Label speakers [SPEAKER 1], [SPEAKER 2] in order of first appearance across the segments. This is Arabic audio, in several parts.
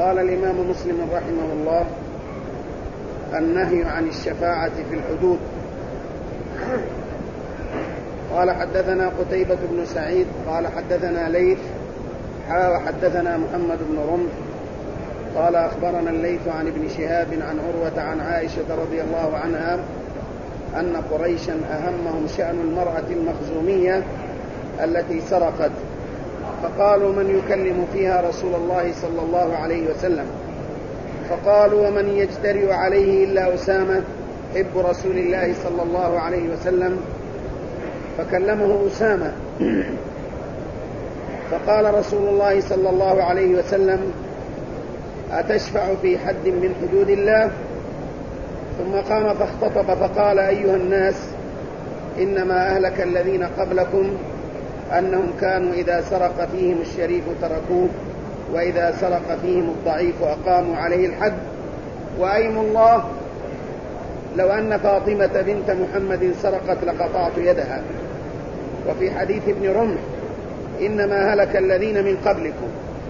[SPEAKER 1] قال الإمام مسلم رحمه الله: النهي عن الشفاعة في الحدود. قال: حدثنا قتيبة بن سعيد قال: حدثنا ليث وحدثنا محمد بن رمح قال: أخبرنا الليث عن ابن شهاب عن عروة عن عائشة رضي الله عنها أن قريشا أهمهم شأن المرأة المخزومية التي سرقت، فقالوا: من يكلم فيها رسول الله صلى الله عليه وسلم؟ فقالوا: ومن يجترئ عليه إلا أسامة حب رسول الله صلى الله عليه وسلم. فكلمه أسامة فقال رسول الله صلى الله عليه وسلم: أتشفع في حد من حدود الله؟ ثم قام فاختطب فقال: أيها الناس، إنما أهلك الذين قبلكم أنهم كانوا إذا سرق فيهم الشريف تركوه، وإذا سرق فيهم الضعيف أقاموا عليه الحد، وأيم الله لو أن فاطمة بنت محمد سرقت لقطعت يدها. وفي حديث ابن رمح: إنما هلك الذين من قبلكم.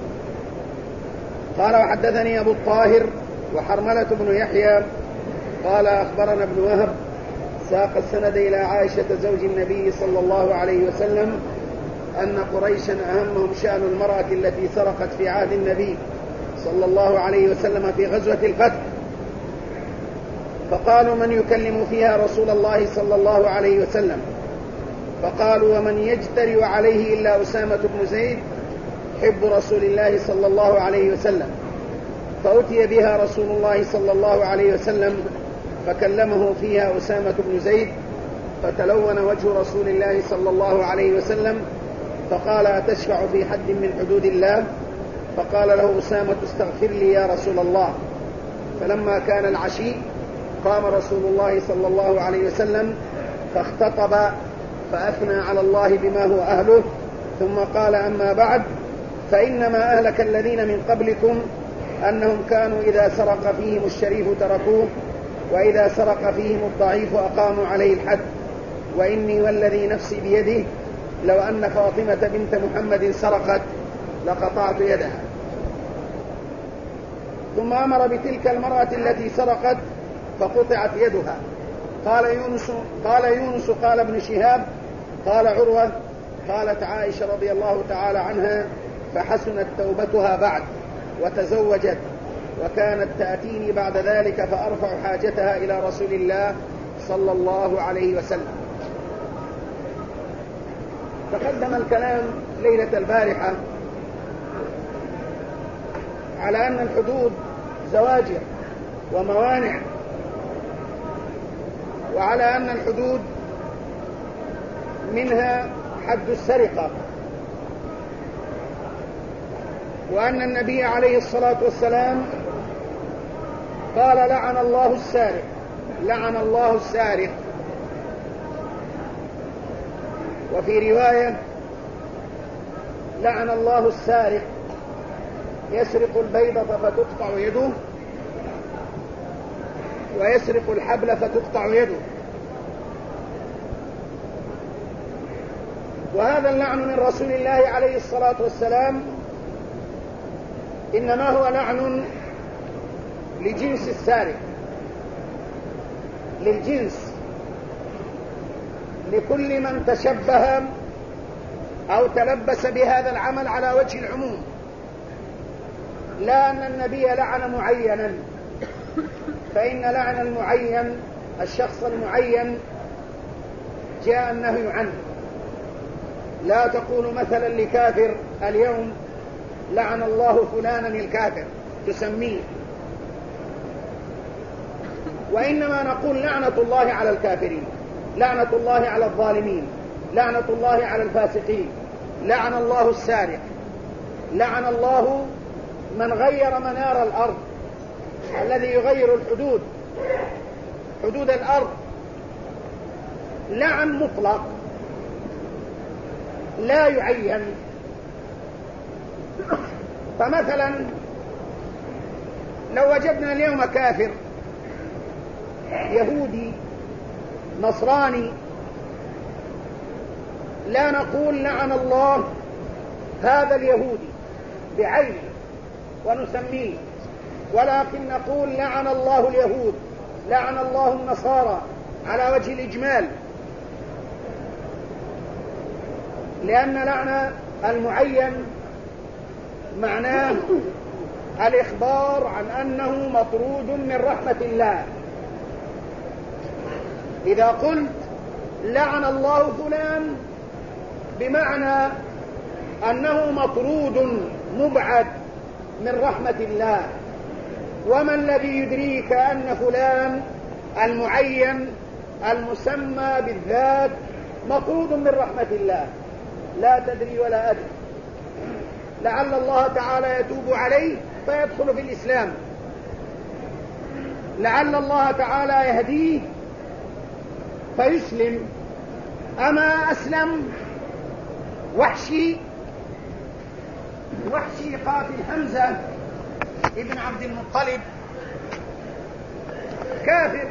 [SPEAKER 1] قال: وحدثني أبو الطاهر وحرملة بن يحيى قال: أخبرنا ابن وهب ساق السند إلى عائشة زوج النبي صلى الله عليه وسلم أن قريشا أهمهم شأن المرأة التي سرقت في عهد النبي صلى الله عليه وسلم في غزوة الفتح، فقالوا: من يكلم فيها رسول الله صلى الله عليه وسلم؟ فقالوا: ومن يجترئ عليه إلا أسامة بن زيد حب رسول الله صلى الله عليه وسلم. فأتي بها رسول الله صلى الله عليه وسلم فكلمه فيها أسامة بن زيد، فتلون وجه رسول الله صلى الله عليه وسلم فقال: أتشفع في حد من حدود الله؟ فقال له أسامة: استغفر لي يا رسول الله. فلما كان العشي قام رسول الله صلى الله عليه وسلم فاختطب فأثنى على الله بما هو أهله، ثم قال: أما بعد، فإنما أهلك الذين من قبلكم أنهم كانوا إذا سرق فيهم الشريف تركوه، وإذا سرق فيهم الضعيف أقاموا عليه الحد، وإني والذي نفسي بيده لو أن فاطمة بنت محمد سرقت لقطعت يدها. ثم أمر بتلك المرأة التي سرقت فقطعت يدها. قال يونس قال ابن شهاب قال عروة قالت عائشة رضي الله تعالى عنها: فحسنت توبتها بعد وتزوجت، وكانت تأتيني بعد ذلك فأرفع حاجتها إلى رسول الله صلى الله عليه وسلم. تقدم الكلام ليلة البارحة على أن الحدود زواجر وموانع، وعلى أن الحدود منها حد السرقة، وأن النبي عليه الصلاة والسلام قال: لعن الله السارق، لعن الله السارق. وفي رواية: لعن الله السارق يسرق البيضة فتقطع يده، ويسرق الحبل فتقطع يده. وهذا اللعن من رسول الله عليه الصلاة والسلام إنما هو لعن لجنس السارق، للجنس، لكل من تشبه أو تلبس بهذا العمل على وجه العموم، لا أن النبي لعن معينا، فإن لعن المعين الشخص المعين جاء النهي عنه. لا تقول مثلا لكافر اليوم: لعن الله فلانا الكافر، تسميه، وإنما نقول: لعنة الله على الكافرين، لعنة الله على الظالمين، لعنة الله على الفاسقين، لعن الله السارق، لعن الله من غير منار الأرض، الذي يغير الحدود، حدود الأرض. لعن مطلق لا يعين. فمثلا لو وجدنا اليوم كافر يهودي نصراني، لا نقول: لعن الله هذا اليهودي بعينه، ونسميه، ولكن نقول لعن الله اليهود، لعن الله النصارى على وجه الإجمال، لأن لعن المعين معناه الإخبار عن أنه مطرود من رحمة الله. إذا قلت لعن الله فلان بمعنى أنه مطرود مبعد من رحمة الله، وما الذي يدريك أن فلان المعين المسمى بالذات مطرود من رحمة الله؟ لا تدري ولا أدري، لعل الله تعالى يتوب عليه فيدخل في الإسلام، لعل الله تعالى يهديه فيسلم. أما أسلم وحشي قاتل حمزة ابن عبد المطلب كافر،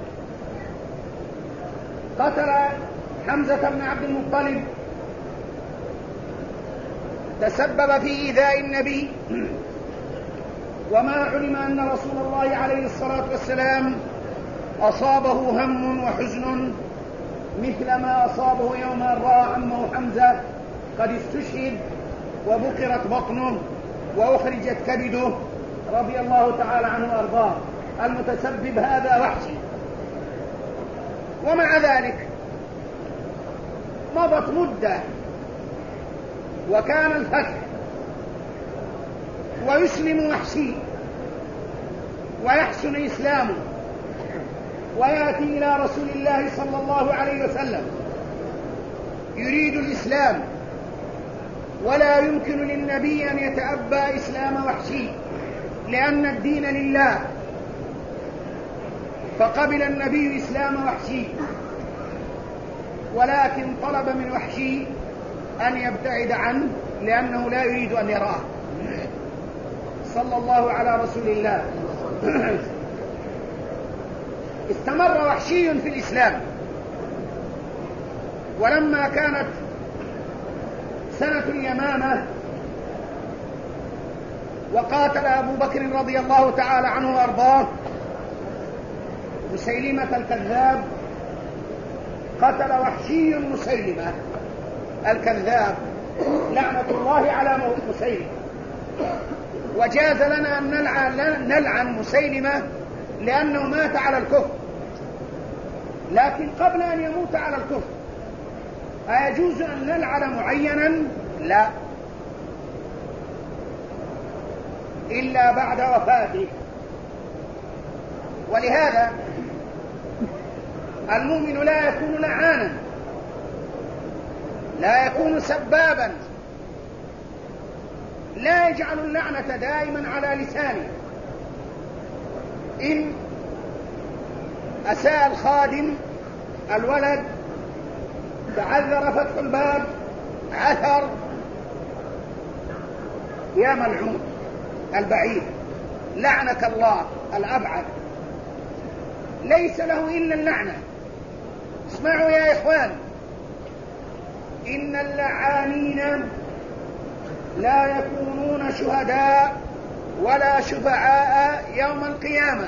[SPEAKER 1] قتل حمزة بن عبد المطلب، تسبب في إيذاء النبي، وما علم أن رسول الله عليه الصلاة والسلام أصابه هم وحزن مثل ما أصابه يوم أن رأى عمه حمزة قد استشهد وبكرت بطنه وأخرجت كبده رضي الله تعالى عنه وأرضاه. المتسبب هذا وحشي. ومع ذلك مضت مدة وكان الفتح ويسلم وحشي ويحسن إسلامه ويأتي إلى رسول الله صلى الله عليه وسلم يريد الإسلام، ولا يمكن للنبي أن يتأبى إسلام وحشي لأن الدين لله، فقبل النبي إسلام وحشي، ولكن طلب من وحشي أن يبتعد عنه لأنه لا يريد أن يراه صلى الله على رسول الله. استمر وحشي في الإسلام، ولما كانت سنة اليمامة وقاتل أبو بكر رضي الله تعالى عنه وأرضاه مسيلمة الكذاب، قتل وحشي مسيلمة الكذاب لعنة الله على مسيلمة. وجاز لنا أن نلعن مسيلمة لأنه مات على الكفر، لكن قبل أن يموت على الكفر أيجوز أن نلعن معينا؟ لا، إلا بعد وفاته. ولهذا المؤمن لا يكون لعانا، لا يكون سبابا، لا يجعل اللعنة دائما على لسانه. إن أساء الخادم الولد تعذر فتح الباب عثر، يا ملعون البعيد لعنك الله الأبعد، ليس له إلا اللعنة. اسمعوا يا إخوان، إن اللعانين لا يكونون شهداء ولا شفعاء يوم القيامة.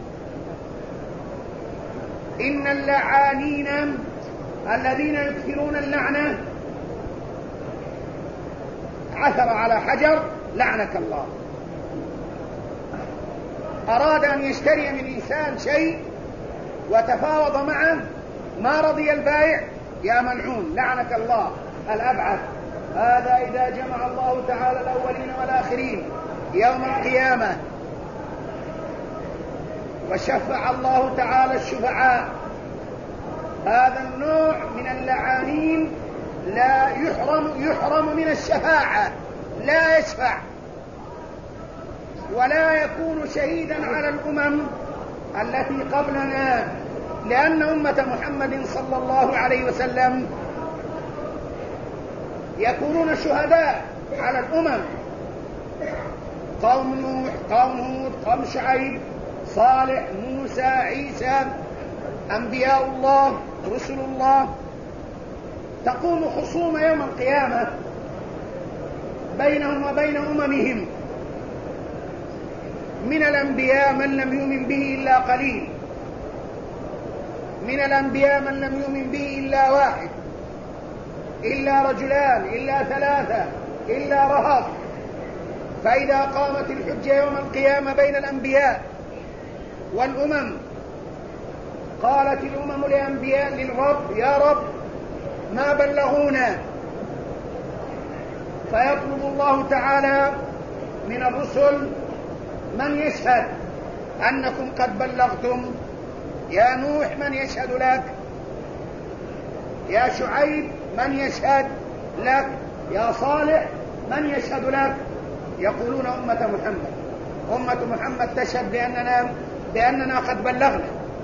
[SPEAKER 1] إن اللعانين الذين يكثرون اللعنة عثر على حجر لعنك الله، أراد أن يشتري من إنسان شيء وتفاوض معه ما رضي البائع، يا ملعون لعنك الله الأبعد. هذا إذا جمع الله تعالى الأولين والآخرين يوم القيامة وشفع الله تعالى الشفعاء، هذا النوع من اللعانين لا يحرم من الشفاعة، لا يشفع ولا يكون شهيدا على الأمم التي قبلنا، لأن أمة محمد صلى الله عليه وسلم يكونون شهداء على الأمم، قوم نوح، قوم هود، قوم شعيب، صالح، موسى، عيسى، أنبياء الله، رسل الله. تقوم خصومة يوم القيامة بينهم وبين أممهم، من الأنبياء من لم يؤمن به إلا قليل، من الأنبياء من لم يؤمن به إلا واحد، إلا رجلان، إلا ثلاثة، إلا رهط. فإذا قامت الحجة يوم القيامة بين الأنبياء والأمم، قالت الأمم للأنبياء للرب: يا رب ما بلغونا، فيطلب الله تعالى من الرسل من يشهد أنكم قد بلغتم. يا نوح من يشهد لك؟ يا شعيب من يشهد لك؟ يا صالح من يشهد لك؟ يقولون أمة محمد. أمة محمد تشهد بأننا قد بلغنا.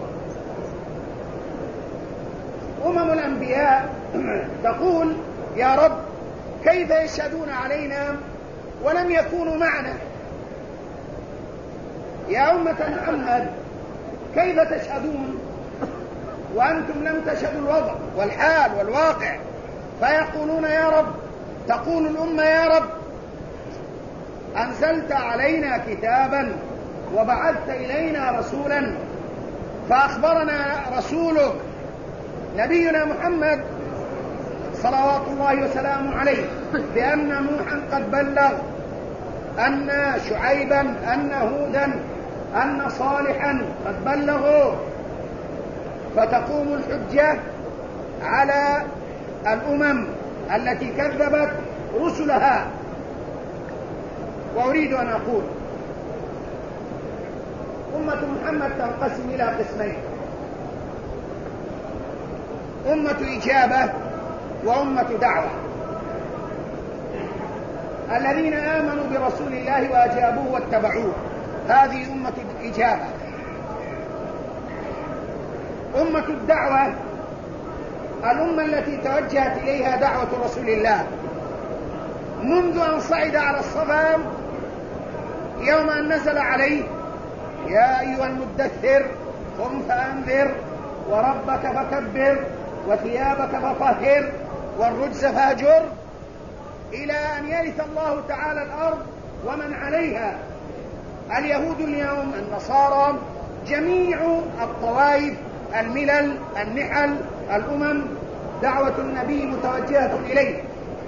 [SPEAKER 1] أمم الأنبياء تقول: يا رب كيف يشهدون علينا ولم يكونوا معنا؟ يا أمة محمد كيف تشهدون وأنتم لم تشهدوا الوضع والحال والواقع؟ فيقولون: يا رب، تقول الأمة: يا رب أنزلت علينا كتابا وبعثت إلينا رسولا، فأخبرنا رسولك نبينا محمد صلوات الله وسلامه عليه بأن نوحا قد بلغ، أن شعيبا، أن هودا، أن صالحا قد بلغوا. فتقوم الحجة على الأمم التي كذبت رسلها. وأريد أن أقول: أمة محمد تنقسم إلى قسمين: أمة إجابة وأمة دعوة. الذين آمنوا برسول الله وأجابوه واتبعوه، هذه أمة الإجابة. أمة الدعوة الأمة التي توجهت إليها دعوة رسول الله منذ أن صعد على الصفا يوم أن نزل عليه: يا أيها المدثر قم فأنذر وربك فكبر وثيابك فطهر والرجز فاهجر، إلى أن يرث الله تعالى الأرض ومن عليها، اليهود اليوم، النصارى، جميع الطوائف، الملل، النحل، الأمم، دعوة النبي متوجهة إليه.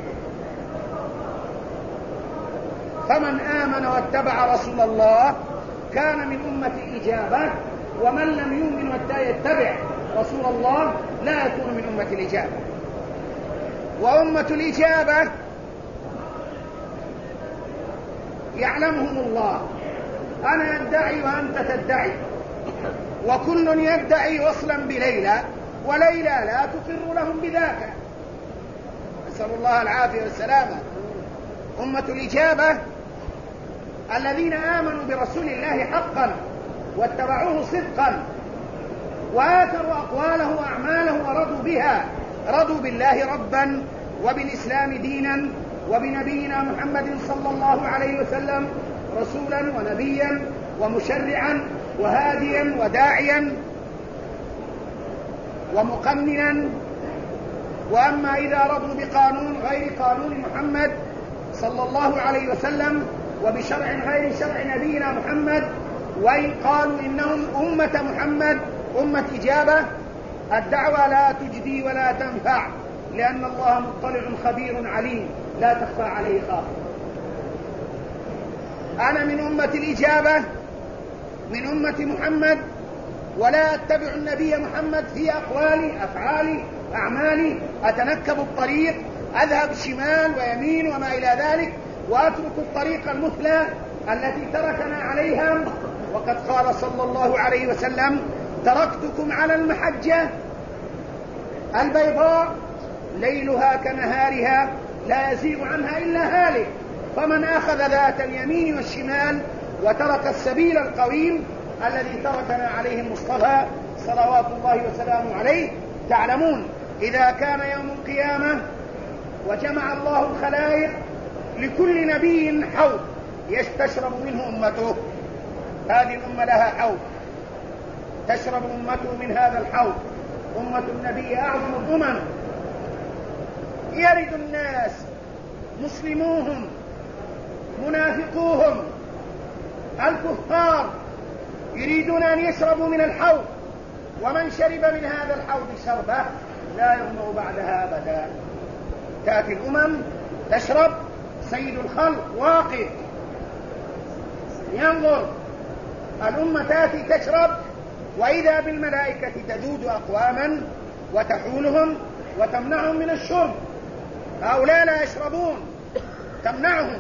[SPEAKER 1] فمن آمن واتبع رسول الله كان من أمة الإجابة، ومن لم يؤمن ويتبع رسول الله لا يكون من أمة الإجابة. وأمة الإجابة يعلمهم الله، أنا أدعي وأنت تدعي، وكل يدعي وصلا بليلى، وليلى لا تقر لهم بذاك، نسأل الله العافية والسلامة. أمة الإجابة الذين آمنوا برسول الله حقا واتبعوه صدقا وآثروا أقواله وأعماله ورضوا بها، رضوا بالله ربا وبالإسلام دينا وبنبينا محمد صلى الله عليه وسلم رسولا ونبيا ومشرعا وهاديا وداعيا ومقننا. وأما إذا رضوا بقانون غير قانون محمد صلى الله عليه وسلم وبشرع غير شرع نبينا محمد، وإن قالوا إنهم أمة محمد أمة إجابة، الدعوة لا تجدي ولا تنفع، لأن الله مطلع خبير عليم لا تخفى عليه خافية. أنا من أمة الإجابة، من أمة محمد، ولا أتبع النبي محمد في أقوالي، أفعالي، أعمالي، أتنكب الطريق، أذهب شمال ويمين وما إلى ذلك، وأترك الطريق المثلى التي تركنا عليها. وقد قال صلى الله عليه وسلم: تركتكم على المحجة البيضاء ليلها كنهارها لا يزيغ عنها إلا هالك، فمن أخذ ذات اليمين والشمال وترك السبيل القويم الذي تركنا عليه المصطفى صلوات الله وسلامه عليه. تعلمون إذا كان يوم القيامة وجمع الله الخلائق لكل نبي حوض يستشرب منه أمته، هذه الأمة لها حوض تشرب أمته من هذا الحوض. أمة النبي أعظم الأمم، يرد الناس مسلموهم منافقوهم الكفار يريدون أن يشربوا من الحوض، ومن شرب من هذا الحوض شربة لا يظمأ بعدها أبدا. تأتي الأمم تشرب، سيد الخلق واقف ينظر، الأمة تأتي تشرب، وإذا بالملائكة تذود أقواما وتحولهم وتمنعهم من الشرب. هؤلاء لا يشربون، تمنعهم،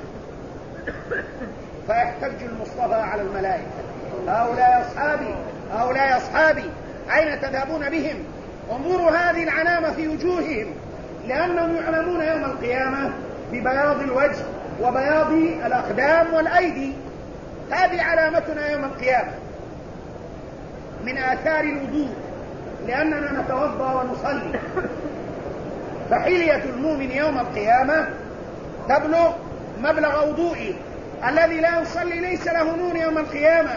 [SPEAKER 1] فيحتج المصطفى على الملائكة: هؤلاء أصحابي، هؤلاء أصحابي، أين تذهبون بهم؟ انظروا هذه العلامة في وجوههم، لأنهم يعلمون يوم القيامة ببياض الوجه وبياض الأقدام والأيدي. هذه علامتنا يوم القيامة من آثار الوضوء، لأننا نتوضأ ونصلي. فحلية المؤمن يوم القيامة تبلغ مبلغ وضوئه. الذي لا يصلي ليس له نور يوم القيامة،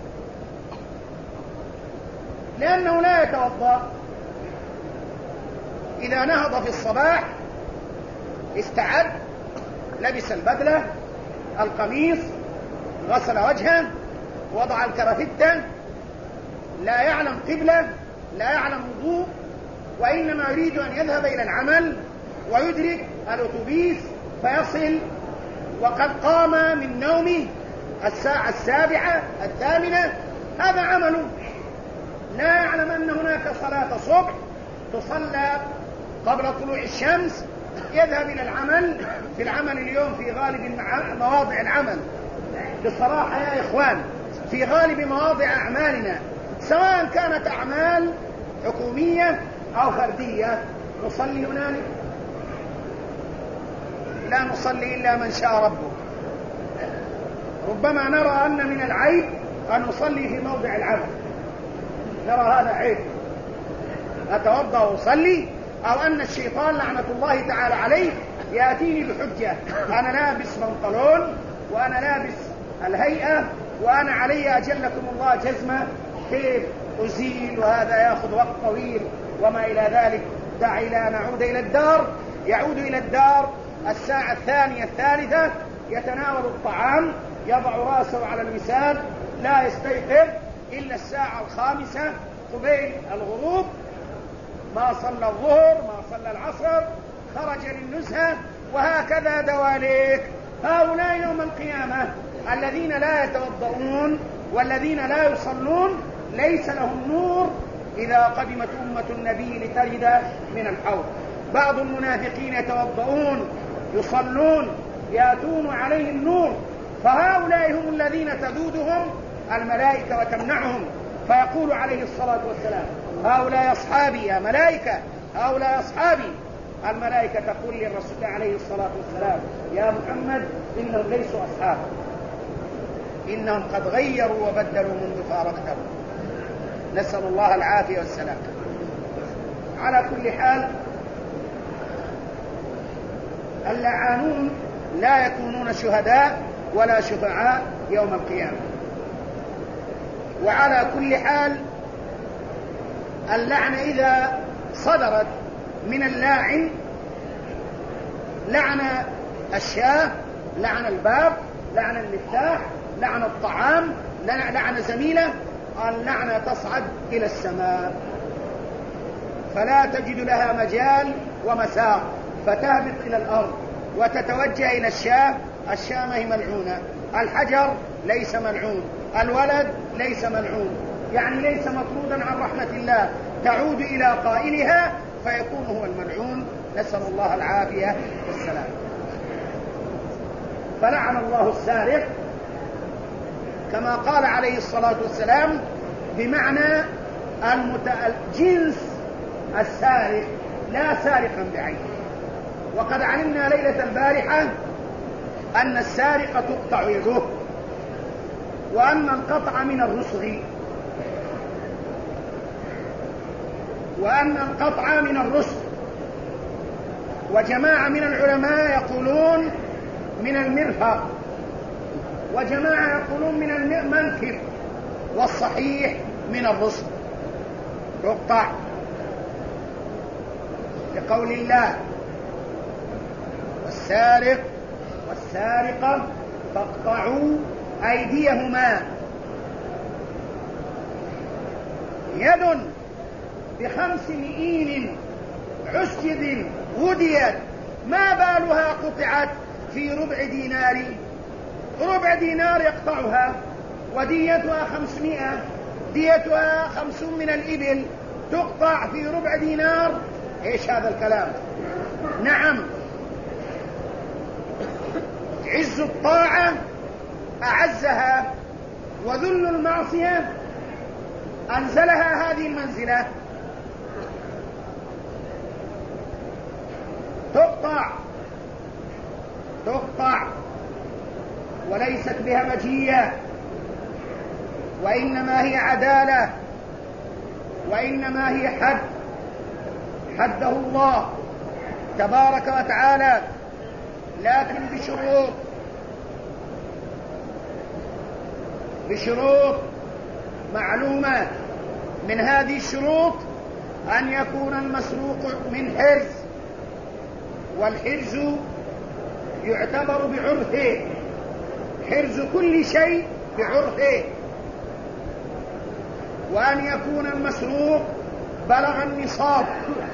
[SPEAKER 1] لأنه لا يتوضأ. إذا نهض في الصباح استعد، لبس البدلة القميص، غسل وجهه، وضع الكرافتة، لا يعلم قبلة، لا يعلم وضوء، وإنما يريد أن يذهب إلى العمل ويدرك الأتوبيس فيصل، وقد قام من نومه الساعة 7 8. هذا عمله، لا يعلم أن هناك صلاة صبح تصلى قبل طلوع الشمس، يذهب إلى العمل. في العمل اليوم في غالب مواضع العمل، بصراحة يا إخوان، في غالب مواضع أعمالنا سواء كانت أعمال حكومية أو فردية، نصلي هنالك؟ لا نصلي إلا من شاء ربه. ربما نرى أن من العيب أن نصلي في موضع العمل، نرى هذا عيب، أتوضأ وأصلي، أو أن الشيطان لعنة الله تعالى عليه يأتيني بحجة: أنا لابس بنطلون وأنا لابس الهيئة وأنا علي أجلكم الله جزمة، كيف أزيل؟ وهذا يأخذ وقت طويل وما إلى ذلك. دعي لا نعود إلى الدار. يعود إلى الدار الساعة 2 3، يتناول الطعام، يضع رأسه على الوساد، لا يستيقظ إلا الساعة 5 قبيل الغروب، ما صلى الظهر، ما صلى العصر، خرج للنزهة، وهكذا دواليك. هؤلاء يوم القيامة الذين لا يتوضؤون والذين لا يصلون ليس لهم نور إذا قدمت أمة النبي لترد من الحوض. بعض المنافقين يتوضؤون يصلون يأتون عليهم نور، فهؤلاء هم الذين تذودهم الملائكة وتمنعهم. فيقول عليه الصلاة والسلام: هؤلاء أصحابي يا ملائكة، هؤلاء أصحابي. الملائكة تقول للرسول عليه الصلاة والسلام: يا محمد إنهم ليسوا أصحاب، إنهم قد غيروا وبدلوا منذ فارقتهم. نسأل الله العافية والسلام. على كل حال، اللعانون لا يكونون شهداء ولا شفعاء يوم القيامة. وعلى كل حال، اللعنة إذا صدرت من اللاعن، لعن الشاة، لعن الباب، لعن المفتاح، لعن الطعام، لعن زميله، اللعنة تصعد إلى السماء فلا تجد لها مجال ومسار، فتهبط إلى الأرض وتتوجه إلى الشاة. الشاة ما هي ملعونة، الحجر ليس ملعون، الولد ليس ملعون، يعني ليس مطرودا عن رحمة الله، تعود إلى قائلها فيكون هو الملعون. نسأل الله العافية والسلام. فلعن الله السارق كما قال عليه الصلاة والسلام بمعنى جنس السارق، لا سارقا بعينه. وقد علمنا ليلة البارحة أن السارق تقطع يده، وأن القطع من الرسغ، وأن القطع من الرسغ. وجماعة من العلماء يقولون من المرفق، وجماعة يقولون من المنكب، والصحيح من الرسغ يقطع، لقول الله: والسارق والسارقة فاقطعوا أيديهما. يد ب5 مئين عسجد وديت، ما بالها قطعت في ربع دينار؟ ربع دينار يقطعها، وديتها 500، ديتها 50 من الإبل تقطع في ربع دينار. ايش هذا الكلام؟ نعم، عز الطاعة أعزها، وذل المعصية أنزلها هذه المنزلة. تقطع وليست بهمجية، وإنما هي عدالة، وإنما هي حده الله تبارك وتعالى، لكن بشروط معلومة. من هذه الشروط أن يكون المسروق من حرز، والحرز يعتبر بعرفه، حرز كل شيء بعرفه، وأن يكون المسروق بلغ النصاب،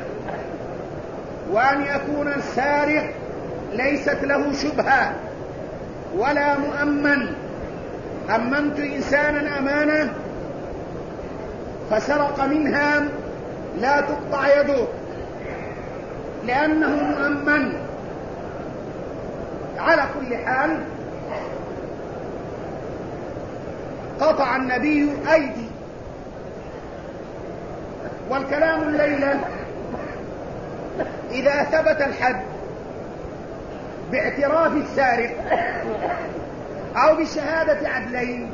[SPEAKER 1] وأن يكون السارق ليست له شبهة ولا مؤمن. أمنت إنسانا أمانة فسرق منها، لا تقطع يده لأنه مؤمن. على كل حال قطع النبي أيدي. والكلام الليلة إذا ثبت الحد باعتراف السارق أو بشهادة عدلين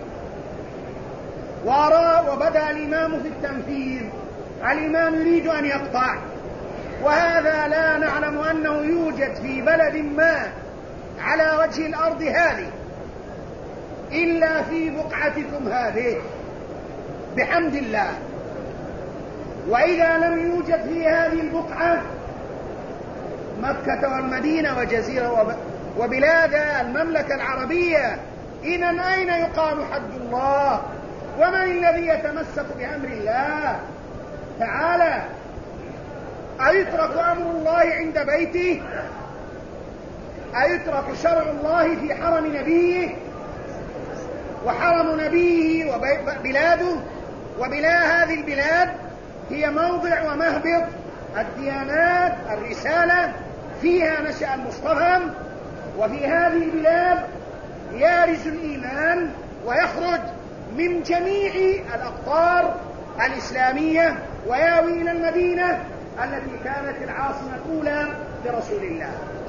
[SPEAKER 1] وبدأ الإمام في التنفيذ، الإمام يريد أن يقطع، وهذا لا نعلم أنه يوجد في بلد ما على وجه الأرض هذه إلا في بقعتكم هذه بحمد الله. وإذا لم يوجد في هذه البقعة مكة والمدينة وجزيرة وبلاد المملكة العربية، إذن أين يقام حد الله؟ ومن الذي يتمسك بأمر الله تعالى؟ أيترك أمر الله عند بيته؟ أيترك شرع الله في حرم نبيه؟ وحرم نبيه وبلاده هذه البلاد هي موضع ومهبط الديانات، الرسالة، فيها نشأ المصطفى، وفي هذه البلاد يارج الإيمان ويخرج من جميع الأقطار الإسلامية وياوي إلى المدينة التي كانت العاصمة الأولى لرسول الله.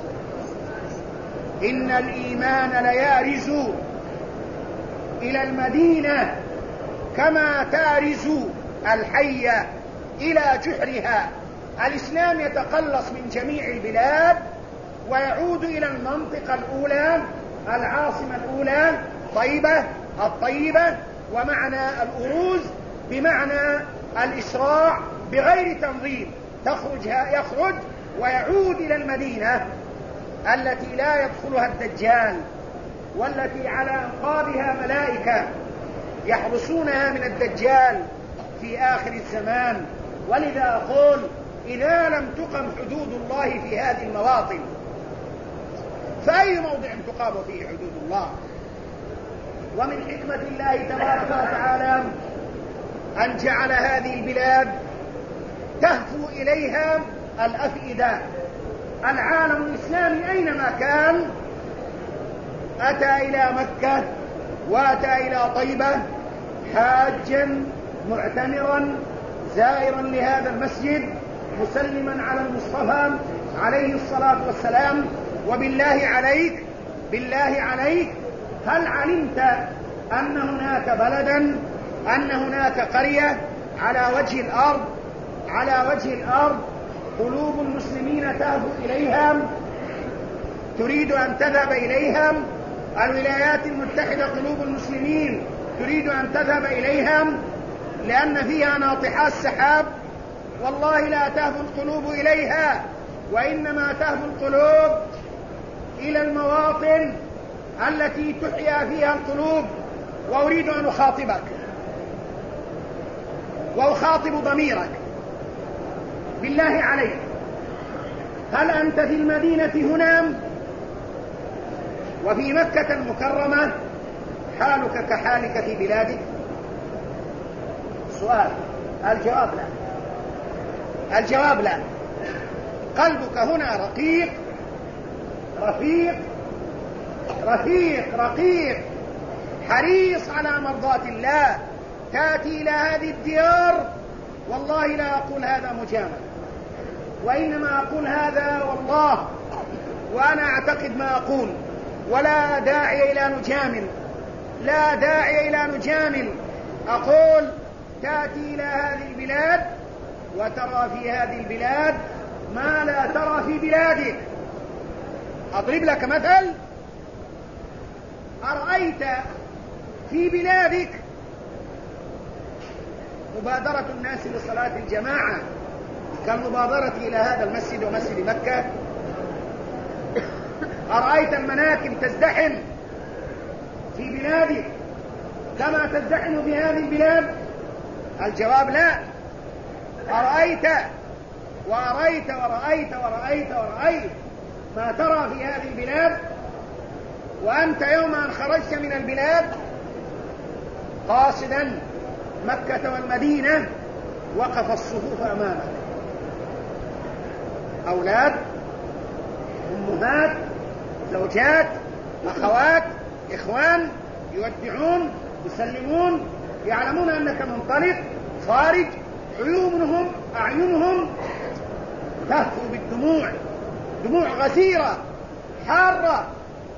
[SPEAKER 1] إن الإيمان ليارز إلى المدينة كما تارز الحية إلى جحرها. الإسلام يتقلص من جميع البلاد ويعود إلى المنطقة الأولى، العاصمة الأولى الطيبة، ومعنى الأروز بمعنى الإسراع بغير تنظيم، يخرج ويعود إلى المدينة التي لا يدخلها الدجال، والتي على أنقاضها ملائكة يحرسونها من الدجال في آخر الزمان. ولذا أقول إذا لم تقم حدود الله في هذه المواطن فأي موضع تقام فيه حدود الله؟ ومن حكمة الله تبارك وتعالى أن جعل هذه البلاد تهفو إليها الأفئدة. العالم الإسلامي أينما كان أتى إلى مكة وأتى إلى طيبة حاجا معتمرا زائرا لهذا المسجد مسلما على المصطفى عليه الصلاة والسلام. وبالله عليك هل علمت أن هناك بلدا، أن هناك قرية على وجه الأرض قلوب المسلمين تهفو إليها، تريد أن تذهب إليها؟ الولايات المتحدة قلوب المسلمين تريد أن تذهب إليها لأن فيها ناطحات سحاب؟ والله لا تهفو القلوب إليها، وإنما تهفو القلوب إلى المواطن التي تحيا فيها القلوب وأريد أن أخاطبك وأخاطب ضميرك، بالله عليك، هل أنت في المدينة هنا وفي مكة المكرمة حالك كحالك في بلادك؟ سؤال. الجواب لا. الجواب لا. قلبك هنا رقيق رفيق رفيق رقيق، حريص على مرضاة الله، تأتي إلى هذه الديار. والله لا أقول هذا مجامل، وإنما أقول هذا والله وأنا أعتقد ما أقول، ولا داعي إلى نجامل، لا داعي إلى نجامل. أقول تأتي إلى هذه البلاد وترى في هذه البلاد ما لا ترى في بلادك. أضرب لك مثل. أرأيت في بلادك مبادرة الناس لصلاة الجماعة كالمبادرة إلى هذا المسجد ومسجد مكة؟ أرأيت المناكب تزدحم في بلادك كما تزدحم في هذه البلاد؟ الجواب لا. أرأيت ورأيت ورأيت ورأيت ورأيت ما ترى في هذه البلاد؟ وأنت يوم أن خرجت من البلاد قاصدا مكة والمدينة وقف الصفوف أمامك، أولاد، أمهات، زوجات، أخوات، إخوان، يودعون، يسلمون، يعلمون أنك منطلق خارج، أعينهم تهفو بالدموع، دموع غزيرة حارة.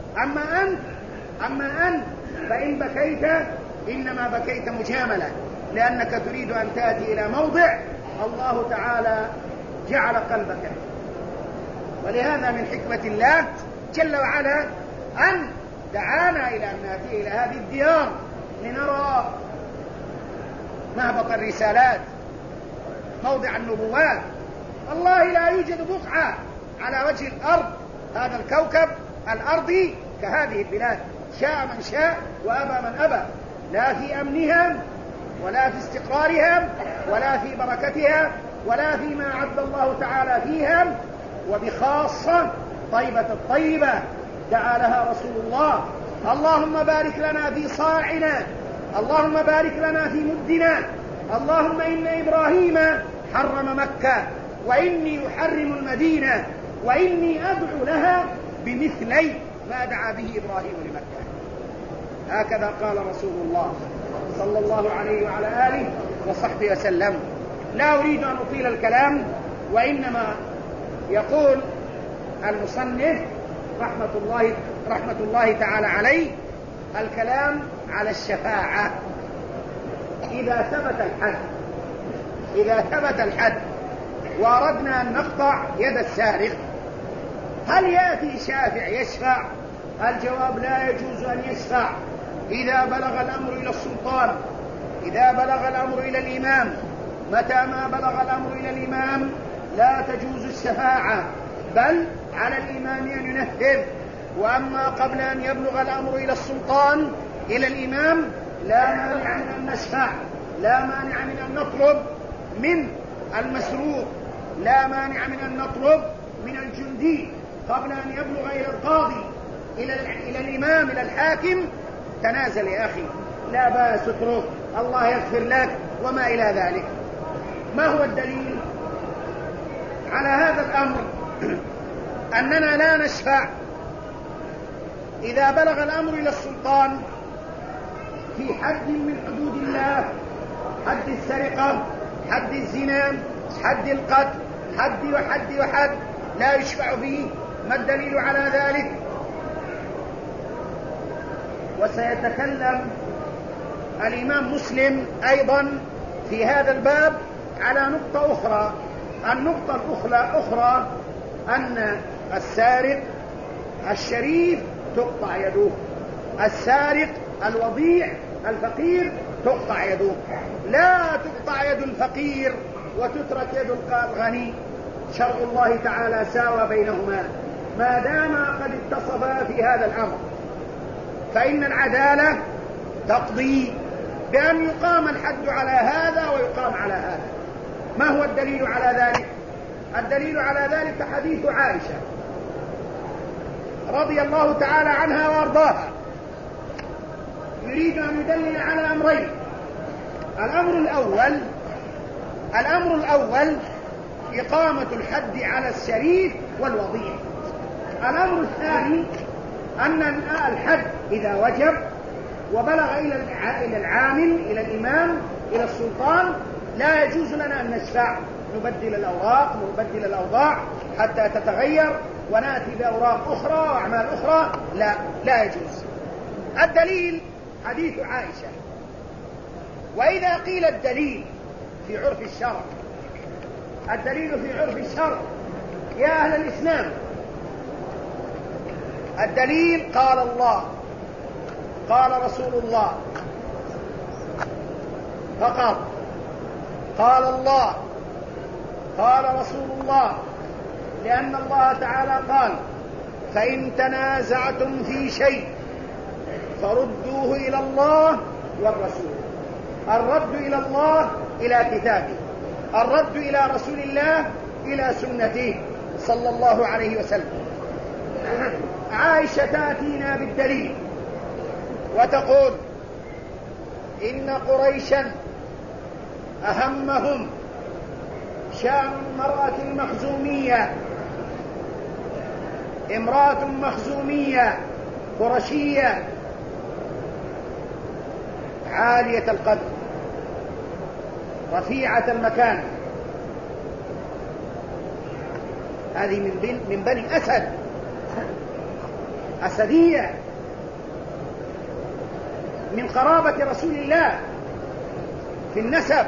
[SPEAKER 1] أما أنت فإن بكيت إنما بكيت مجاملة، لأنك تريد أن تأتي إلى موضع الله تعالى جعل قلبك. ولهذا من حكمة الله جل وعلا أن دعانا إلى أن نأتي إلى هذه الديار لنرى مهبط الرسالات، موضع النبوات. والله لا يوجد بقعة على وجه الأرض، هذا الكوكب الأرضي، كهذه البلاد، شاء من شاء وأبى من أبى، لا في أمنها ولا في استقرارها ولا في بركتها ولا فيما أعد الله تعالى فيها، وبخاصة طيبة الطيبة دعا لها رسول الله: اللهم بارك لنا في صاعنا، اللهم بارك لنا في مدنا، اللهم إن إبراهيم حرم مكة وإني أحرم المدينة وإني أدعو لها بمثلي ما دعا به إبراهيم لمكة. هكذا قال رسول الله صلى الله عليه وعلى آله وصحبه وسلم. لا أريد أن أطيل الكلام، وإنما يقول المصنف رحمة الله تعالى عليه الكلام على الشفاعة إذا ثبت الحد وأردنا أن نقطع يد السارق، هل يأتي شافع يشفع؟ الجواب: لا يجوز أن يشفع إذا بلغ الأمر إلى السلطان، إذا بلغ الأمر إلى الإمام. متى ما بلغ الأمر إلى الإمام لا تجوز الشفاعة، بل على الإمام أن ينفذ. وأما قبل أن يبلغ الأمر إلى السلطان إلى الإمام لا مانع من أن نشفع، لا مانع من أن نطلب من المسروق، لا مانع من أن نطلب من الجندي قبل أن يبلغ إلى القاضي إلى الإمام إلى الحاكم: تنازل يا أخي، لا بأس، اترك، الله يغفر لك، وما إلى ذلك. ما هو الدليل على هذا الأمر؟ أننا لا نشفع إذا بلغ الأمر إلى السلطان في حد من حدود الله، حد السرقة، حد الزنا، حد القتل، حد لا يشفع فيه. ما الدليل على ذلك؟ وسيتكلم الإمام مسلم أيضا في هذا الباب على نقطة أخرى. النقطة الأخرى أن السارق الشريف تقطع يده، السارق الوضيع الفقير تقطع يده، لا تقطع يد الفقير وتترك يد الغني. شرع الله تعالى ساوى بينهما ما دام قد اتصفا في هذا الأمر، فإن العدالة تقضي بأن يقام الحد على هذا ويقام على هذا. ما هو الدليل على ذلك؟ الدليل على ذلك حديث عائشة رضي الله تعالى عنها وارضاها، يريد أن يدلل على أمرين. الأمر الأول إقامة الحد على الشريف والوضيع. الأمر الثاني أن الحد إذا وجب وبلغ إلى العامل، إلى الإمام، إلى السلطان، لا يجوز لنا أن نشفع نبدل الأوراق ونبدل الأوضاع حتى تتغير ونأتي بأوراق أخرى وأعمال أخرى. لا يجوز. الدليل حديث عائشة. وإذا قيل الدليل في عرف الشرع، الدليل في عرف الشرع يا أهل الإسلام، الدليل قال الله قال رسول الله فقط. قال الله قال رسول الله، لأن الله تعالى قال: فإن تنازعتم في شيء فردوه إلى الله والرسول. الرد إلى الله إلى كتابه، الرد إلى رسول الله إلى سنته صلى الله عليه وسلم. عائشة تأتينا بالدليل وتقول: إن قريشا أهمهم شأن المرأة المخزومية، امرأة مخزومية قرشية عالية القدر رفيعة المكان، هذه من بني أسد، أسدية، من قرابة رسول الله في النسب.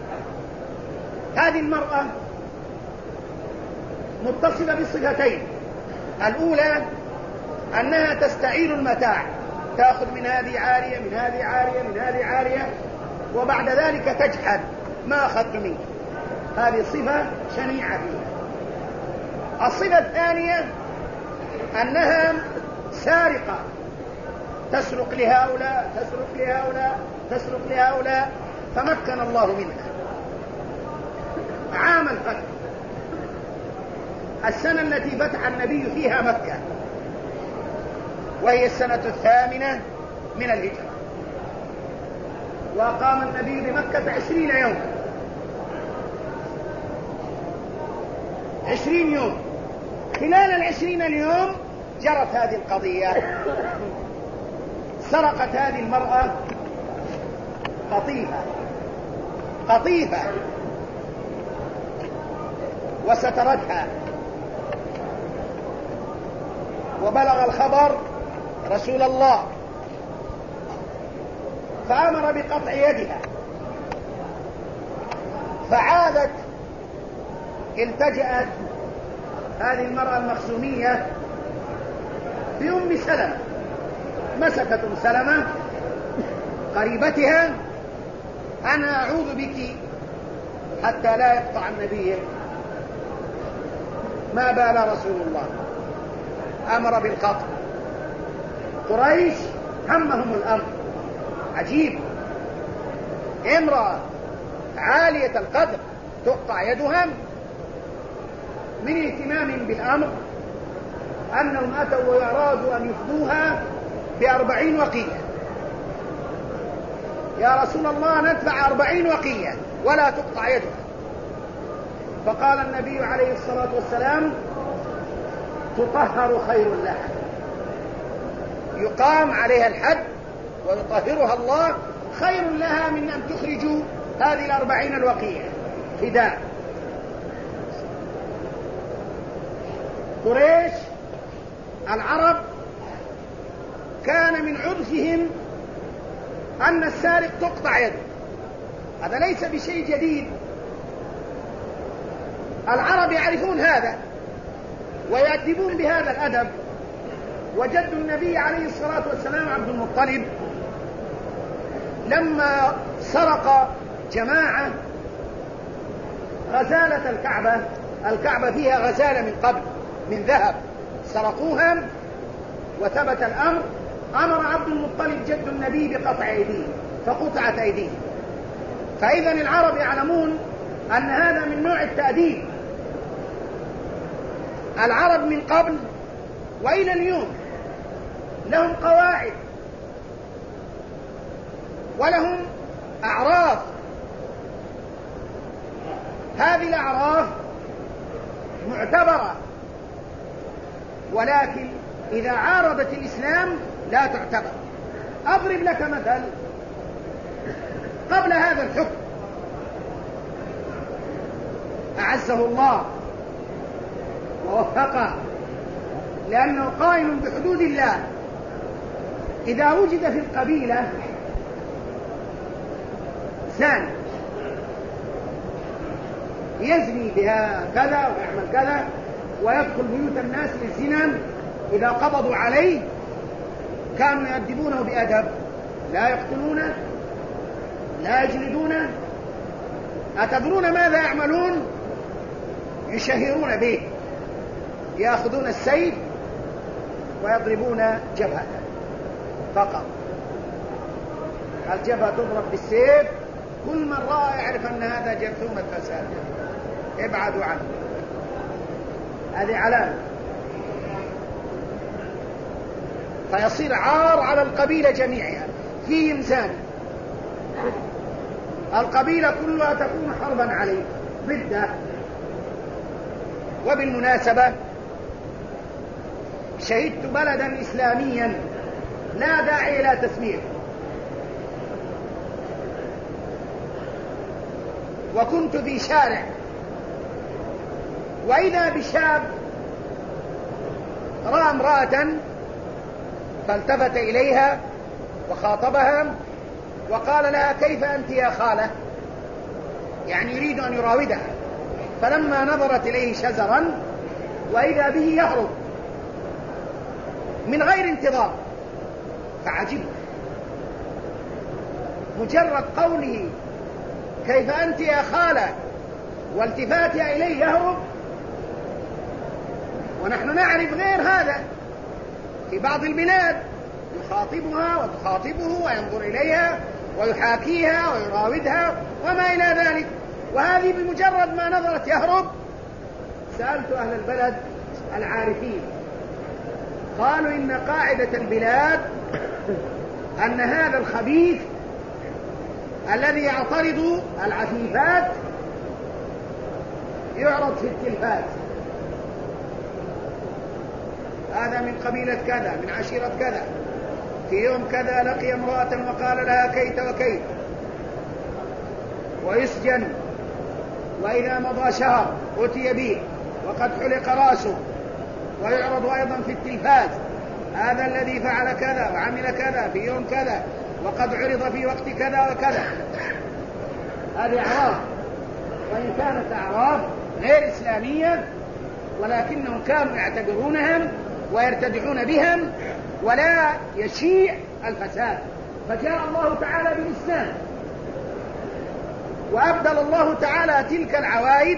[SPEAKER 1] هذه المرأة متصلة بصفتين: الأولى أنها تستعير المتاع، تأخذ من هذه عارية من هذه عارية من هذه عارية، وبعد ذلك تجحد: ما أخذت منك. هذه صفة شنيعة فيها. الصفة الثانية أنها سارقة، تسرق لهؤلاء تسرق لهؤلاء تسرق لهؤلاء، فمكن الله منها. عام الفتح، السنة التي فتح النبي فيها مكة، وهي السنة 8 من الهجرة، وقام النبي بمكة 20 يوما، 20 يوم. خلال 20 يوم جرت هذه القضية. سرقت هذه المرأة قطيفة وسترتها، وبلغ الخبر رسول الله فأمر بقطع يدها، فعادت التجأت هذه المرأة المخزومية بأم سلمة، مسكت أم سلمة قريبتها: أنا أعوذ بك حتى لا يقطع النبي. ما بال رسول الله، أمر بالقطع. قريش همهم الأمر. عجيب، امرأة عالية القدر تقطع يدها. من اهتمامهم بالأمر أنهم أتوا وأرادوا أن يفدوها ب40 وقية. يا رسول الله، ندفع 40 وقية ولا تقطع يدها. فقال النبي عليه الصلاة والسلام: تطهر خير لها، يقام عليها الحد ويطهرها الله، خير لها من أن تخرجوا هذه 40 الوقية فداء. قريش العرب كان من عرفهم أن السارق تقطع يده، هذا ليس بشيء جديد، العرب يعرفون هذا ويأدبون بهذا الأدب. وجد النبي عليه الصلاة والسلام عبد المطلب لما سرق جماعة غزالة الكعبة فيها غزالة من قبل من ذهب، سرقوها وثبت الأمر، أمر عبد المطلب جد النبي بقطع أيديه فقطعت أيديه. فإذا العرب يعلمون أن هذا من نوع التأديب. العرب من قبل وإلى اليوم لهم قواعد ولهم أعراف. هذه الأعراف معتبرة، ولكن إذا عارضت الإسلام لا تعتبر. أضرب لك مثل. قبل هذا الحكم أعزه الله ووفقه لأنه قائم بحدود الله. إذا وجد في القبيلة زاني يزني بها كذا ويعمل كذا ويدخل بيوت الناس للزنا، إذا قبضوا عليه كانوا يؤدبونه بأدب، لا يقتلونه لا يجلدونه. أتدرون ماذا يعملون؟ يشهرون به، يأخذون السيف ويضربون جبهته فقط. الجبهة تضرب بالسيف، كل من رأى يعرف أن هذا جرثومة فساد، ابعدوا عنه. هذه علامة. فيصير عار على القبيلة جميعها. فيهم زاني، القبيلة كلها تكون حربا عليه ضده. وبالمناسبة شهدت بلدا إسلاميا لا داعي إلى تسميته، وكنت في شارع وإذا بشاب رأى امرأة فالتفت إليها وخاطبها وقال لها: كيف أنت يا خالة؟ يعني يريد أن يراودها. فلما نظرت إليه شزرا وإذا به يهرب من غير انتظار فعجبت. مجرد قوله كيف أنت يا خالة والتفاتها إليه يهرب. ونحن نعرف غير هذا في بعض البلاد، يخاطبها وتخاطبه وينظر إليها ويحاكيها ويراودها وما إلى ذلك، وهذه بمجرد ما نظرت يهرب. سألت أهل البلد العارفين قالوا إن قاعدة البلاد أن هذا الخبيث الذي يعترض العفيفات يعرض في التلفاز. هذا من قبيلة كذا من عشيرة كذا، في يوم كذا لقي امرأة وقال لها كيت وكيت، ويسجن. وإذا مضى شهر أتي به وقد حلق رأسه ويعرض أيضا في التلفاز: هذا الذي فعل كذا وعمل كذا في يوم كذا وقد عرض في وقت كذا وكذا. هذه أعراف، وإن كانت أعراف غير إسلامية، ولكنهم كانوا يعتبرونهم ويرتدعون بهم ولا يشيع الفساد. فجاء الله تعالى بالإسلام وأبدل الله تعالى تلك العوائد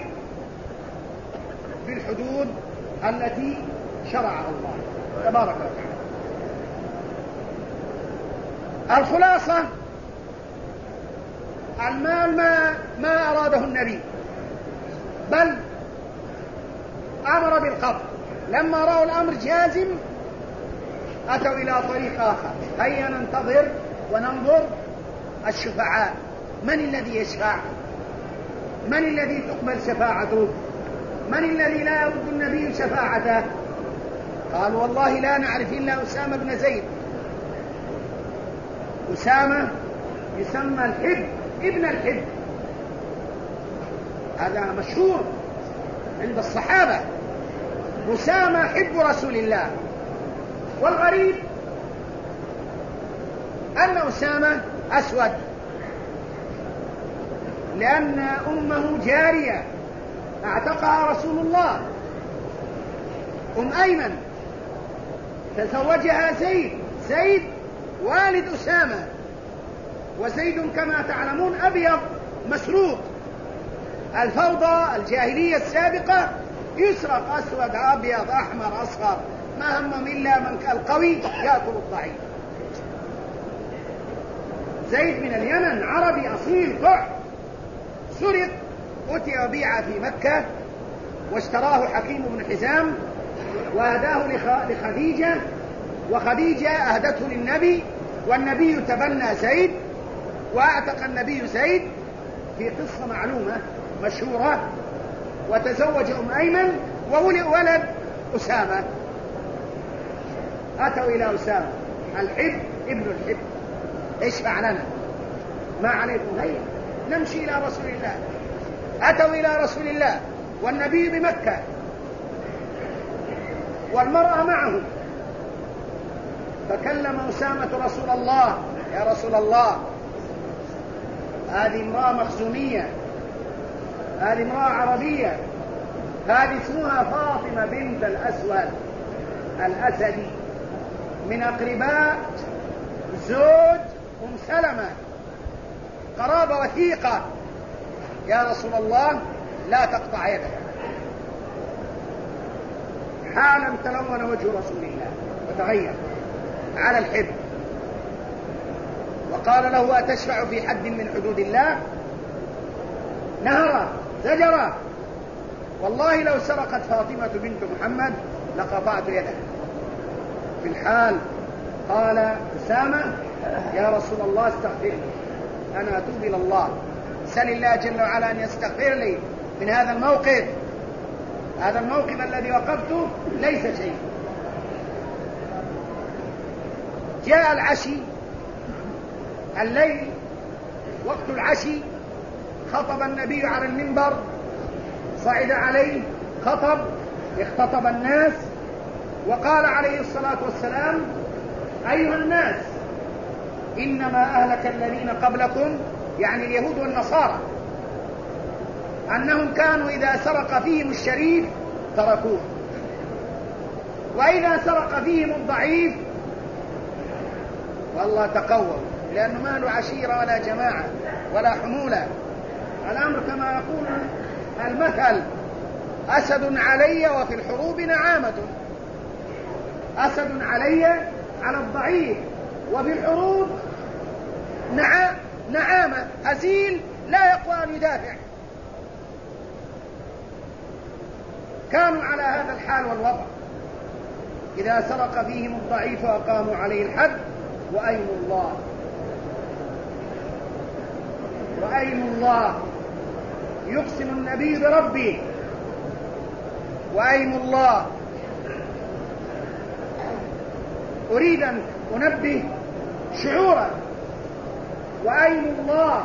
[SPEAKER 1] بالحدود التي شرعها الله تبارك وتعالى. الخلاصة: المال ما أراده النبي، بل أمر بالقبض. لما رأوا الأمر جازم أتوا إلى طريق آخر: هيا ننتظر وننظر الشفعاء، من الذي يشفع؟ من الذي تقبل شفاعته؟ من الذي لا يرد النبي شفاعته؟ قالوا: والله لا نعرف إلا أسامة بن زيد. أسامة يسمى الحب، ابن الحب، هذا مشهور عند الصحابة. أسامة حب رسول الله. والغريب أن أسامة أسود، لأن أمه جارية اعتقها رسول الله، أم أيمن، تزوجها زيد والد أسامة. وزيد كما تعلمون أبيض مسروق. الفوضى الجاهلية السابقة يسرق أسود أبيض أحمر أصفر، ما همهم إلا من القوي يأكل الضعيف. زيد من اليمن، عربي أصيل كع، سرق، أتي وبيع في مكة، واشتراه حكيم بن حزام وأهداه لخديجة، وخديجة أهدته للنبي، والنبي تبنى زيد وأعتق النبي زيد في قصة معلومة مشهورة، وتزوج أيمن وولد أسامة. أتوا إلى أسامة الحب ابن الحب، اشفع لنا، ما عليكم، هيا نمشي إلى رسول الله. أتوا إلى رسول الله والنبي بمكة والمرأة معه، فكلم أسامة رسول الله: يا رسول الله، هذه امرأة مخزومية، هذه امرأة عربية، هذه اسمها فاطمة بنت الأسود الأسدي من أقرباء زوج أم سلمة، قرابة وثيقة، يا رسول الله لا تقطع يدك. حالا تلون وجه رسول الله وتغير على الحب، وقال له: أتشفع في حد من حدود الله؟ نهره زجره: والله لو سرقت فاطمة بنت محمد لقطعت يدها. في الحال قال أسامة: يا رسول الله استغفر لي، أنا أتوب إلى الله، سل الله جل وعلا أن يستغفر لي من هذا الموقف، هذا الموقف الذي وقفته ليس شيء. جاء العشي، الليل، وقت العشي، خطب النبي على المنبر، صعد عليه، خطب، اختطب الناس، وقال عليه الصلاة والسلام: أيها الناس، إنما أهلك الذين قبلكم، يعني اليهود والنصارى، أنهم كانوا إذا سرق فيهم الشريف تركوه، وإذا سرق فيهم الضعيف والله تقووا، لأنه ما له عشيرة ولا جماعة ولا حمولة. الأمر كما يقول المثل: أسد علي وفي الحروب نعامة. أسد علي على الضعيف، وفي الحروب نعامة، هزيل لا يقوى أن يدافع. كانوا على هذا الحال والوضع، إذا سرق فيهم الضعيف أقاموا عليه الحد. وأيم الله، وأيم الله، يقسم النبي بربه: وأيم الله. أريد أن أنبه شعورا: وأيم الله،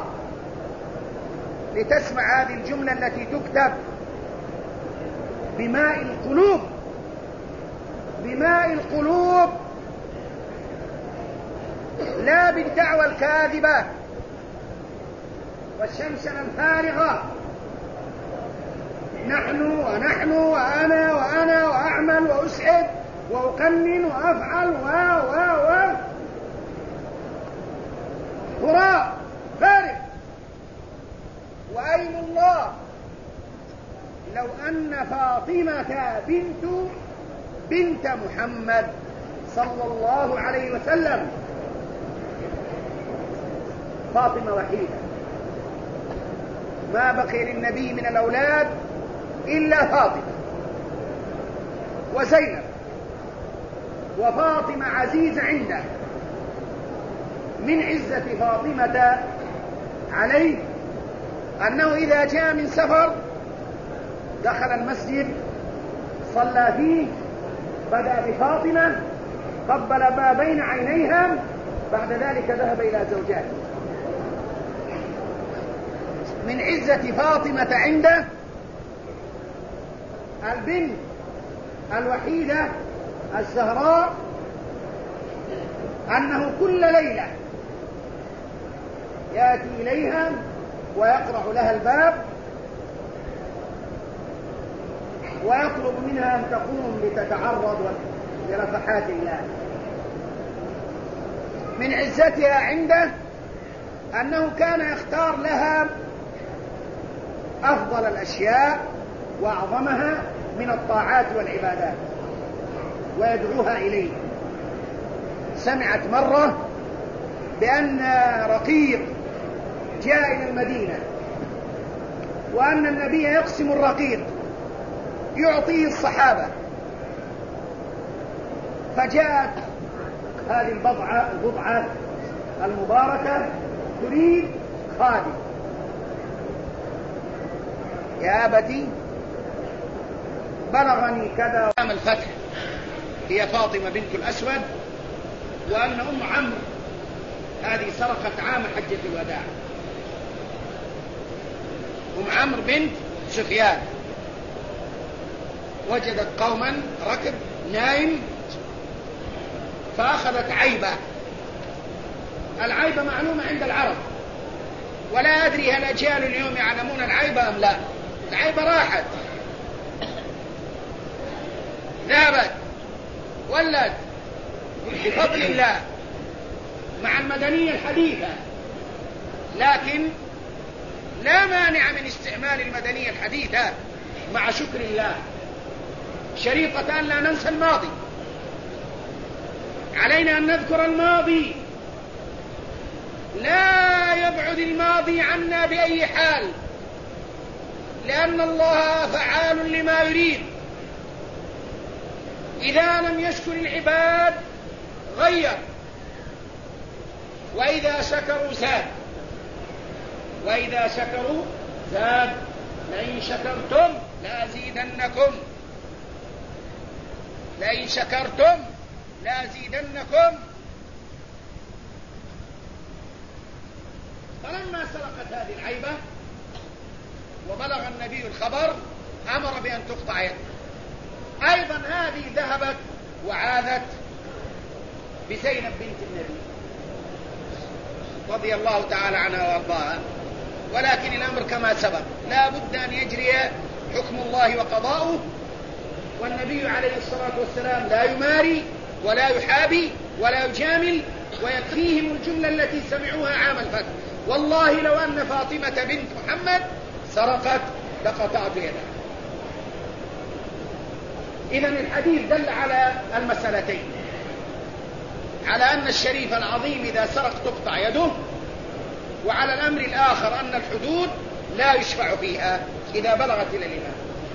[SPEAKER 1] لتسمع هذه الجملة التي تكتب بماء القلوب، بماء القلوب، لا بالدعوى الكاذبة والشمشنة الفارغة. نحن ونحن وأنا وأعمل وأسعد وأقنن وأفعل هراء فارغ. وأيم الله، لو أن فاطمة بنت محمد صلى الله عليه وسلم، فاطمة وحيدة، ما بقي للنبي من الأولاد إلا فاطمة وزينب، وفاطمة عزيزة عنده. من عزة فاطمة عليه أنه إذا جاء من سفر دخل المسجد صلى فيه، بدأ بفاطمة، قبل ما بين عينيها، بعد ذلك ذهب إلى زوجاته. من عزة فاطمة عنده البنت الوحيدة الزهراء أنه كل ليلة يأتي إليها ويقرع لها الباب ويطلب منها أن تقوم لتتعرض لرفحات الله. من عزتها عنده أنه كان يختار لها أفضل الأشياء وأعظمها من الطاعات والعبادات ويدعوها إليه. سمعت مرة بأن رقيق جاء إلى المدينة وأن النبي يقسم الرقيق يعطيه الصحابة، فجاءت هذه البضعة المباركة تريد خادم. يا أبتي بلغني كذا عام الفتح، هي فاطمة بنت الأسود، وأن أم عمرو هذه سرقت عام حجة الوداع، أم عمرو بنت سفيان وجدت قوما ركب نايم فأخذت عيبة. العيبة معلومة عند العرب، ولا أدري هل أجيال اليوم يعلمون العيبة أم لا. العيبة راحت، ذهبت، ولت بفضل الله مع المدنية الحديثة، لكن لا مانع من استعمال المدنية الحديثة مع شكر الله. شريطة أن لا ننسى الماضي، علينا أن نذكر الماضي، لا يبعد الماضي عنا بأي حال، لأن الله فعال لما يريد. إذا لم يشكر العباد غير، وإذا شكروا زاد، وإذا شكروا زاد. لئن شكرتم لأزيدنكم، لئن شكرتم لأزيدنكم. فلما سرقت هذه العيبة وبلغ النبي الخبر أمر بأن تقطع يده. أيضا هذه ذهبت وعاذت بزينب بنت النبي رضي الله تعالى عنها وارضاها، ولكن الأمر كما سبق، لا بد أن يجري حكم الله وقضاؤه، والنبي عليه الصلاة والسلام لا يماري ولا يحابي ولا يجامل، ويكفيهم الجملة التي سمعوها عام الفتح: والله لو أن فاطمة بنت محمد سرقت لقطعت يدها. إذن الحديث دل على المسألتين، على أن الشريف العظيم إذا سرق تقطع يده، وعلى الأمر الآخر أن الحدود لا يشفع فيها إذا بلغت إلى الإمام.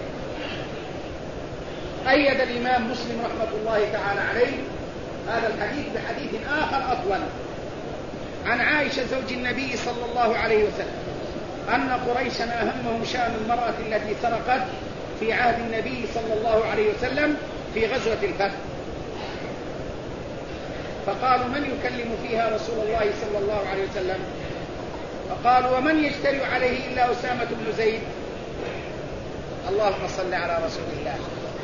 [SPEAKER 1] أيد الإمام مسلم رحمة الله تعالى عليه هذا الحديث بحديث آخر أطول عن عائشة زوج النبي صلى الله عليه وسلم أن قريشا أهمهم شأن المرأة التي سرقت في عهد النبي صلى الله عليه وسلم في غزوة الفتح، فقالوا: من يكلم فيها رسول الله صلى الله عليه وسلم؟ فقالوا: ومن يجترئ عليه إلا أسامة بن زيد. اللهم صل على رسول الله،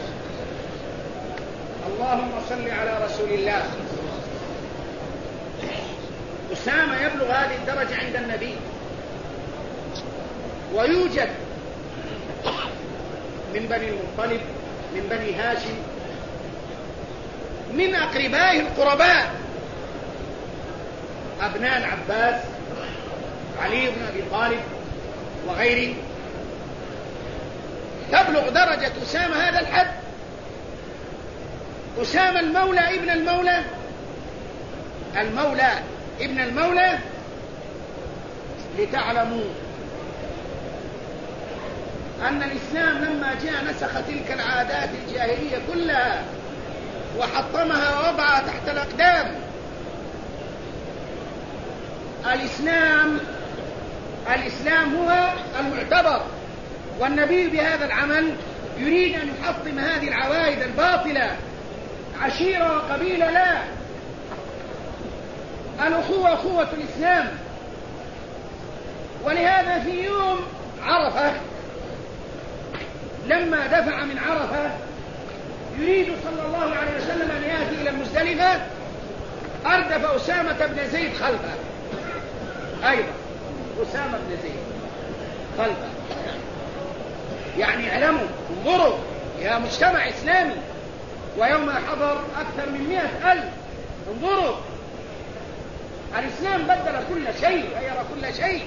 [SPEAKER 1] اللهم صل على رسول الله. أسامة يبلغ هذه الدرجة عند النبي، ويوجد من بني المطلب، من بني هاشم، من أقربائه القرباء، أبناء العباس، علي بن أبي طالب وغيره، تبلغ درجة أسامة هذا الحد. أسامة المولى ابن المولى، المولى ابن المولى، لتعلموا أن الإسلام لما جاء نسخ تلك العادات الجاهلية كلها وحطمها ووضعها تحت الأقدام. الإسلام هو المعتبر، والنبي بهذا العمل يريد أن يحطم هذه العوائد الباطلة. عشيرة وقبيلة لا، الأخوة أخوة الإسلام. ولهذا في يوم عرفة لما دفع من عرفة يريد صلى الله عليه وسلم أن يأتي إلى المزدلفة، أردف أسامة بن زيد خلفه، أيضا أسامة بن زيد خلفه. يعني اعلموا، انظروا يا مجتمع إسلامي، ويوم حضر أكثر من 100,000. انظروا، الإسلام بدل كل شيء، غير كل شيء.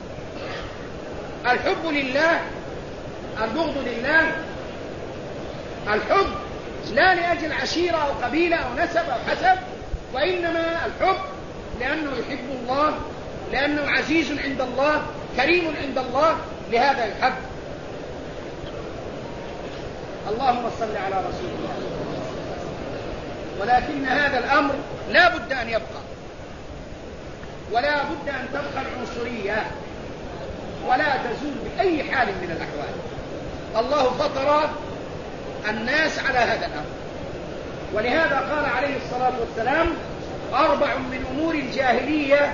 [SPEAKER 1] الحب لله، البغض لله. الحب لا لأجل عشيرة أو قبيلة أو نسب أو حسب، وإنما الحب لأنه يحب الله، لأنه عزيز عند الله، كريم عند الله، لهذا يحب. اللهم صل على رسول الله. ولكن هذا الأمر لا بد أن يبقى، ولا بد أن تبقى العنصرية ولا تزول بأي حال من الأحوال. الله فطر الناس على هذا الأمر، ولهذا قال عليه الصلاة والسلام: 4 من أمور الجاهلية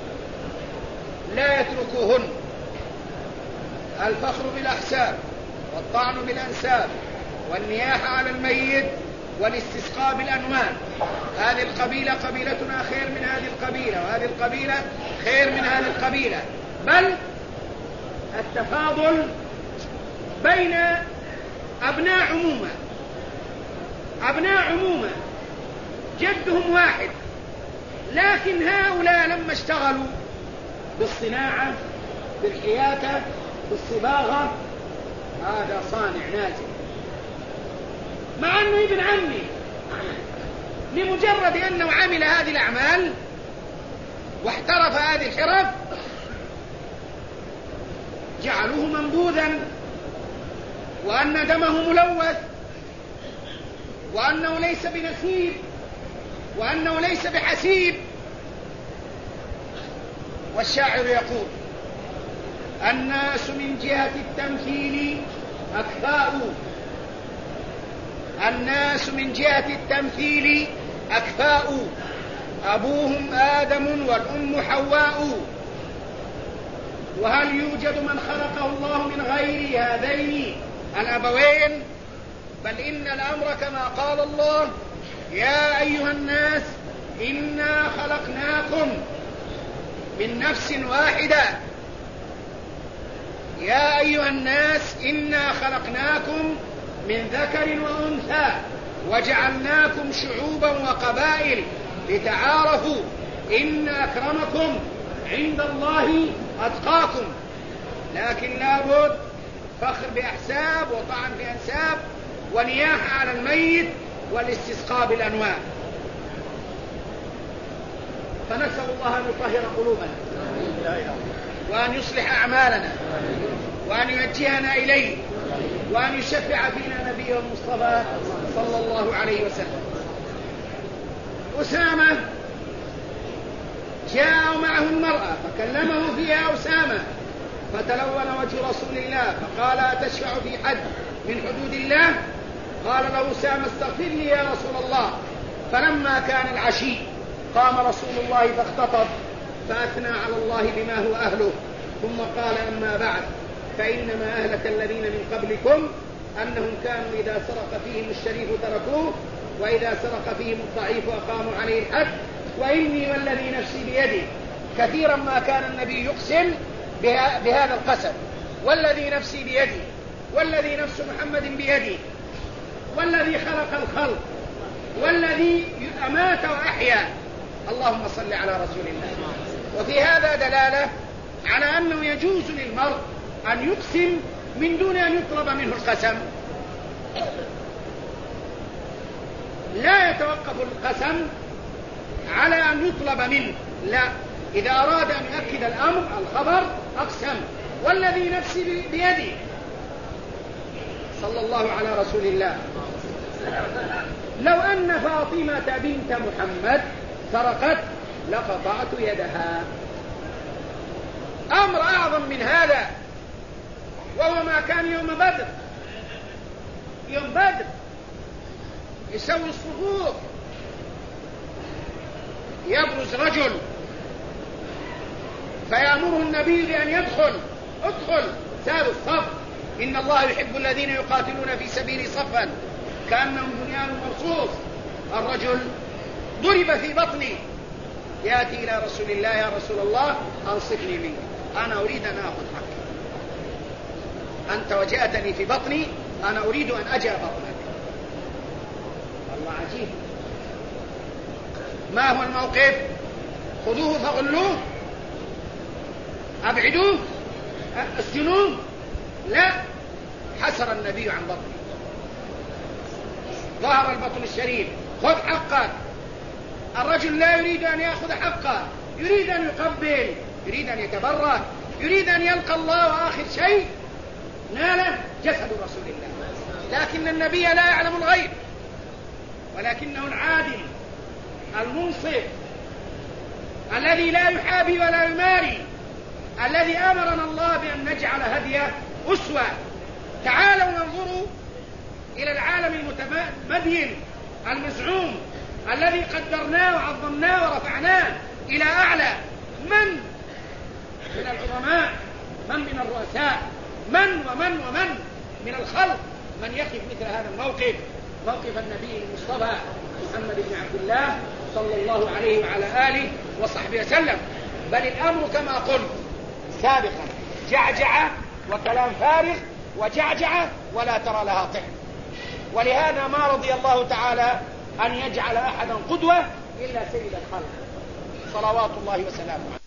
[SPEAKER 1] لا يتركوهن: الفخر بالأحساب، والطعن بالأنساب، والنياحة على الميت، والاستسقاء بالأنوان. هذه القبيلة قبيلتنا خير من هذه القبيلة، وهذه القبيلة خير من هذه القبيلة، بل التفاضل بين أبناء عمومة، أبناء عمومة جدهم واحد، لكن هؤلاء لما اشتغلوا بالصناعة، بالحياكة، بالصباغة، هذا صانع نازل، مع أنه ابن عمي، لمجرد أنه عمل هذه الأعمال واحترف هذه الحرف جعلوه منبوذا، وأن دمه ملوث، وأنه ليس بنسيب، وأنه ليس بحسيب. والشاعر يقول: الناس من جهة التمثيل أكفاء، الناس من جهة التمثيل أكفاء، أبوهم آدم والأم حواء، وهل يوجد من خلقه الله من غير هذين الأبوين؟ بل إن الأمر كما قال الله: يا أيها الناس إنا خلقناكم من نفس واحدة، يا أيها الناس إنا خلقناكم من ذكر وأنثى وجعلناكم شعوبا وقبائل لتعارفوا إن أكرمكم عند الله أتقاكم. لكن لابد فخر بأحساب، وطعن بأنساب، ونياحة على الميت، والاستسقاء بالأنواع. فنسأل الله أن يطهر قلوبنا، وأن يصلح أعمالنا، وأن يوجهنا إليه، وأن يشفع فينا نبيه المصطفى صلى الله عليه وسلم. أسامة جاء معه المرأة فكلمه فيها أسامة، فتلون وجه رسول الله فقال: أتشفع في حد من حدود الله؟ قال له أسامة: استغفر لي يا رسول الله. فلما كان العشي قام رسول الله فاختطب، فأثنى على الله بما هو أهله، ثم قال: أما بعد، فإنما أهلك الذين من قبلكم أنهم كانوا إذا سرق فيهم الشريف تركوه، وإذا سرق فيهم الضعيف أقاموا عليه الحد، وإني والذي نفسي بيدي. كثيرا ما كان النبي يقسم بهذا القسم: والذي نفسي بيدي، والذي نفس محمد بيدي، والذي خلق الخلق، والذي أمات وأحيا. اللهم صل على رسول الله. وفي هذا دلالة على أنه يجوز للمرء أن يقسم من دون أن يطلب منه القسم. لا يتوقف القسم على أن يطلب منه، لا، إذا أراد أن يؤكد الأمر الخبر أقسم: والذي نفسي بيدي. صلى الله على رسول الله. لو أن فاطمة بنت محمد سرقت لقطعت يدها. أمر أعظم من هذا، وهو ما كان يوم بدر. يوم بدر يسوي الصفوف، يبرز رجل فيأمره النبي بأن ادخل سار الصف، إن الله يحب الذين يقاتلون في سبيل صفا كأنهم بنيان مرصوص. الرجل ضرب في بطني، يأتي إلى رسول الله: يا رسول الله أنصفني منك، أنا أريد أن أخذ حقي، أنت وجأتني في بطني، أنا أريد أن أجأ بطنك. الله عجيب. ما هو الموقف؟ خذوه فغلوه، أبعدوه، اسجنوه؟ لا، حسر النبي عن بطنه، ظهر البطن الشريف: خذ حقك. الرجل لا يريد أن يأخذ حقه، يريد أن يقبل، يريد أن يتبرك، يريد أن يلقى الله آخر شيء ناله جسد رسول الله. لكن النبي لا يعلم الغيب، ولكنه العادل المنصف الذي لا يحابي ولا يماري، الذي أمرنا الله بأن نجعل هديه أسوة. تعالوا ننظروا إلى العالم المتمدين المزعوم الذي قدرناه وعظمناه ورفعناه إلى أعلى. من العظماء، من الرؤساء، من من الخلق من يقف مثل هذا الموقف، موقف النبي المصطفى محمد بن عبد الله صلى الله عليه وعلى آله وصحبه وسلم. بل الأمر كما قلت سابقا جعجعة وكلام فارغ وجعجعة ولا ترى لها طعم. ولهذا ما رضي الله تعالى أن يجعل أحدا قدوة إلا سيد الخلق صلوات الله وسلامه عليه.